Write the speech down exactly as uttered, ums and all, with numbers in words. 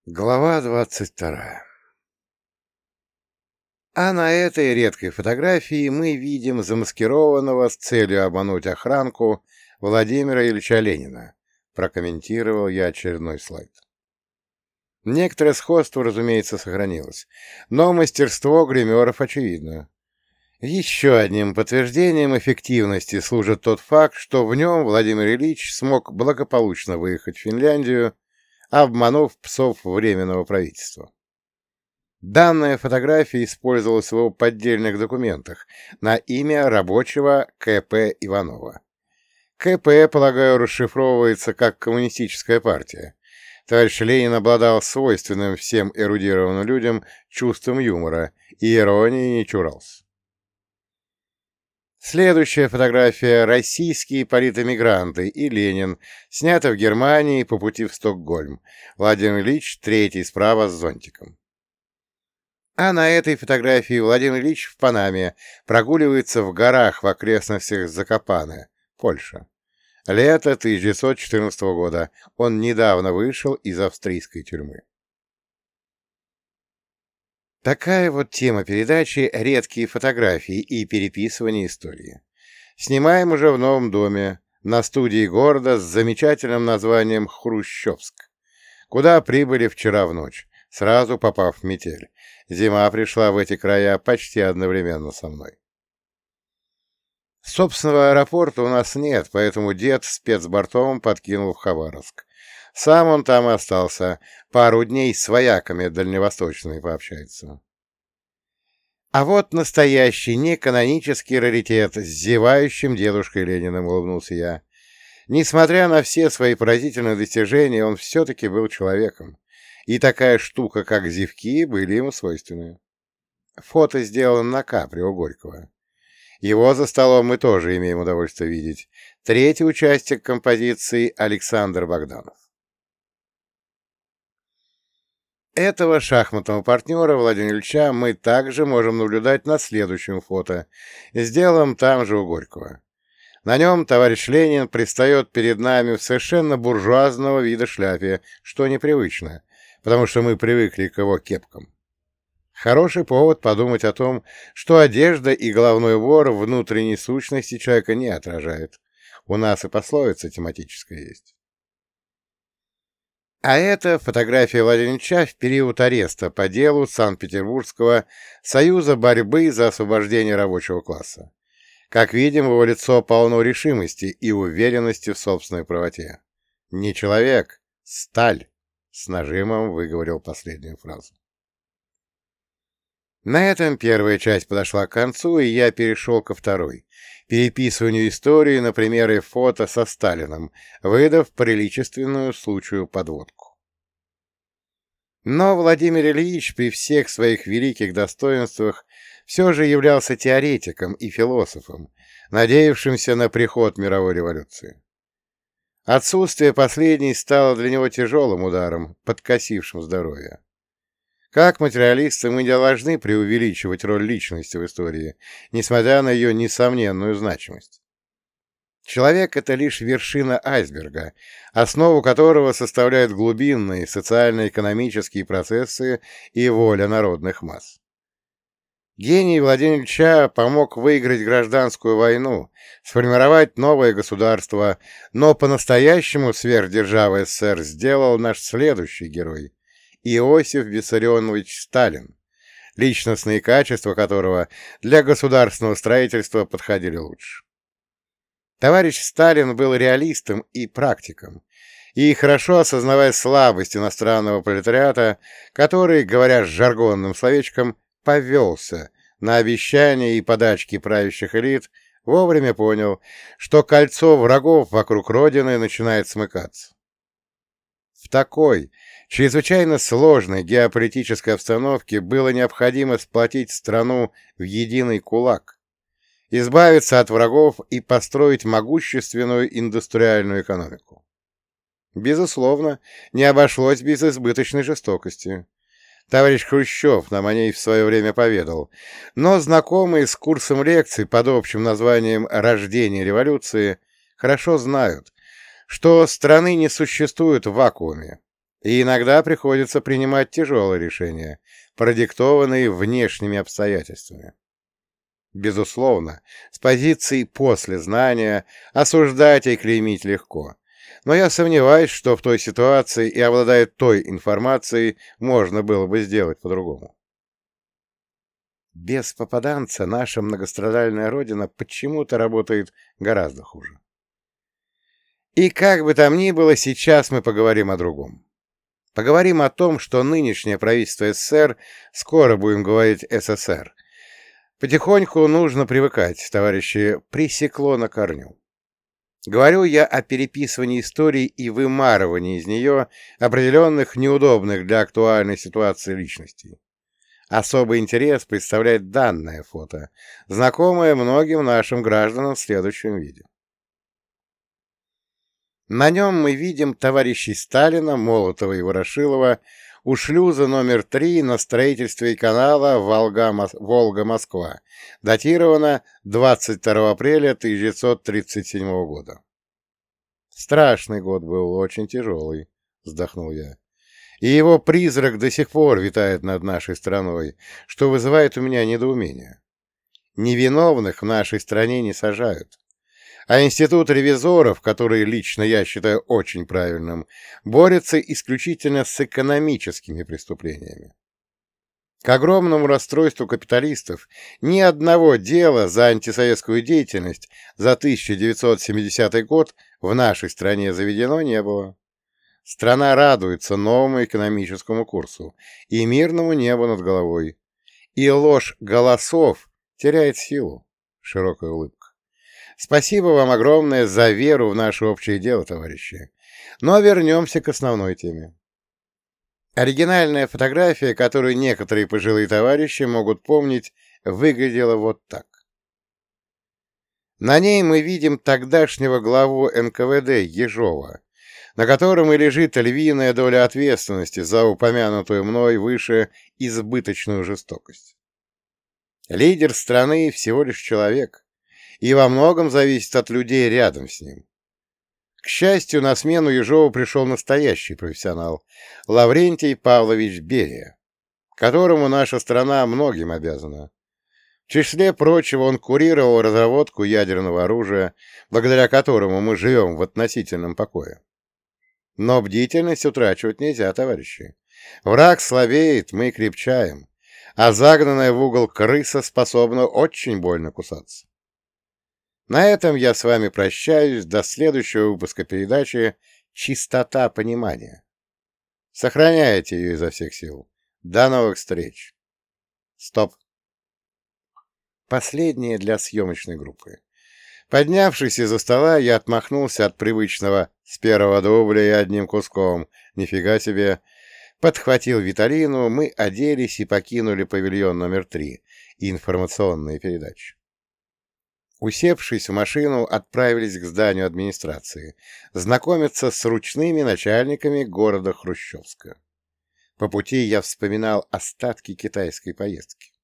Глава двадцать вторая. А на этой редкой фотографии мы видим замаскированного с целью обмануть охранку Владимира Ильича Ленина, прокомментировал я очередной слайд. Некоторое сходство, разумеется, сохранилось, но мастерство гримеров очевидно. Еще одним подтверждением эффективности служит тот факт, что в нем Владимир Ильич смог благополучно выехать в Финляндию, обманув псов Временного правительства. Данная фотография использовалась в его поддельных документах на имя рабочего К П Иванова. К П, полагаю, расшифровывается как «Коммунистическая партия». Товарищ Ленин обладал свойственным всем эрудированным людям чувством юмора и иронии не чурался. Следующая фотография — российские политэмигранты и Ленин, снята в Германии по пути в Стокгольм. Владимир Ильич третий справа с зонтиком. А на этой фотографии Владимир Ильич в Панаме прогуливается в горах в окрестностях Закопане, Польша. Лето тысяча девятьсот четырнадцатого года. Он недавно вышел из австрийской тюрьмы. Такая вот тема передачи «Редкие фотографии и переписывание истории». Снимаем уже в новом доме, на студии города с замечательным названием Хрущевск, куда прибыли вчера в ночь, сразу попав в метель. Зима пришла в эти края почти одновременно со мной. Собственного аэропорта у нас нет, поэтому дед спецбортом подкинул в Хабаровск. Сам он там и остался. Пару дней с вояками дальневосточными пообщается. А вот настоящий неканонический раритет с зевающим дедушкой Лениным, улыбнулся я. Несмотря на все свои поразительные достижения, он все-таки был человеком. И такая штука, как зевки, были ему свойственны. Фото сделано на капре у Горького. Его за столом мы тоже имеем удовольствие видеть. Третий участник композиции — Александр Богданов. Этого шахматного партнера Владимира Ильича мы также можем наблюдать на следующем фото, сделанном там же у Горького. На нем товарищ Ленин предстает перед нами в совершенно буржуазного вида шляпе, что непривычно, потому что мы привыкли к его кепкам. Хороший повод подумать о том, что одежда и головной убор внутренней сущности человека не отражает. У нас и пословица тематическая есть. А это фотография Владимира Ильича в период ареста по делу Санкт-Петербургского союза борьбы за освобождение рабочего класса. Как видим, его лицо полно решимости и уверенности в собственной правоте. «Не человек, сталь», — с нажимом выговорил последнюю фразу. На этом первая часть подошла к концу, и я перешел ко второй — переписыванию истории на примере фото со Сталиным, выдав приличественную случаю подводку. Но Владимир Ильич при всех своих великих достоинствах все же являлся теоретиком и философом, надеявшимся на приход мировой революции. Отсутствие последней стало для него тяжелым ударом, подкосившим здоровье. Как материалисты мы не должны преувеличивать роль личности в истории, несмотря на ее несомненную значимость. Человек — это лишь вершина айсберга, основу которого составляют глубинные социально-экономические процессы и воля народных масс. Гений Владимира Ильича помог выиграть гражданскую войну, сформировать новое государство, но по-настоящему сверхдержавы эс эс эс эр сделал наш следующий герой — Иосиф Виссарионович Сталин, личностные качества которого для государственного строительства подходили лучше. Товарищ Сталин был реалистом и практиком, и, хорошо осознавая слабость иностранного пролетариата, который, говоря с жаргонным словечком, повелся на обещания и подачки правящих элит, вовремя понял, что кольцо врагов вокруг Родины начинает смыкаться. В такой чрезвычайно сложной геополитической обстановке было необходимо сплотить страну в единый кулак, избавиться от врагов и построить могущественную индустриальную экономику. Безусловно, не обошлось без избыточной жестокости. Товарищ Хрущев нам о ней в свое время поведал, но знакомые с курсом лекций под общим названием «Рождение революции» хорошо знают, что страны не существуют в вакууме. И иногда приходится принимать тяжелые решения, продиктованные внешними обстоятельствами. Безусловно, с позиции после знания осуждать и клеймить легко, но я сомневаюсь, что в той ситуации и обладая той информацией можно было бы сделать по-другому. Без попаданца наша многострадальная родина почему-то работает гораздо хуже. И как бы там ни было, сейчас мы поговорим о другом. Поговорим о том, что нынешнее правительство СССР, скоро будем говорить СССР, потихоньку нужно привыкать, товарищи, пресекло на корню. Говорю я о переписывании истории и вымарывании из нее определенных неудобных для актуальной ситуации личностей. Особый интерес представляет данное фото, знакомое многим нашим гражданам в следующем виде. На нем мы видим товарищей Сталина, Молотова и Ворошилова у шлюза номер три на строительстве канала Волга-Москва, датировано двадцать второго апреля тысяча девятьсот тридцать седьмого года. «Страшный год был, очень тяжелый», — вздохнул я. «И его призрак до сих пор витает над нашей страной, что вызывает у меня недоумение. Невиновных в нашей стране не сажают. А институт ревизоров, который лично я считаю очень правильным, борется исключительно с экономическими преступлениями. К огромному расстройству капиталистов ни одного дела за антисоветскую деятельность за тысяча девятьсот семидесятый год в нашей стране заведено не было. Страна радуется новому экономическому курсу и мирному небу над головой. И ложь голосов теряет силу. Широкая улыбка. Спасибо вам огромное за веру в наше общее дело, товарищи. Но вернемся к основной теме. Оригинальная фотография, которую некоторые пожилые товарищи могут помнить, выглядела вот так. На ней мы видим тогдашнего главу эн ка вэ дэ Ежова, на котором и лежит львиная доля ответственности за упомянутую мной выше избыточную жестокость. Лидер страны всего лишь человек, и во многом зависит от людей рядом с ним. К счастью, на смену Ежову пришел настоящий профессионал — Лаврентий Павлович Берия, которому наша страна многим обязана. В числе прочего он курировал разработку ядерного оружия, благодаря которому мы живем в относительном покое. Но бдительность утрачивать нельзя, товарищи. Враг слабеет, мы крепчаем, а загнанная в угол крыса способна очень больно кусаться. На этом я с вами прощаюсь до следующего выпуска передачи «Чистота понимания». Сохраняйте ее изо всех сил. До новых встреч. Стоп. Последнее для съемочной группы. Поднявшись из-за стола, я отмахнулся от привычного «с первого дубля и одним куском». Нифига себе. Подхватил Виталину, мы оделись и покинули павильон номер три и информационные передачи. Усевшись в машину, отправились к зданию администрации, знакомиться с ручными начальниками города Хрущевска. По пути я вспоминал остатки китайской поездки.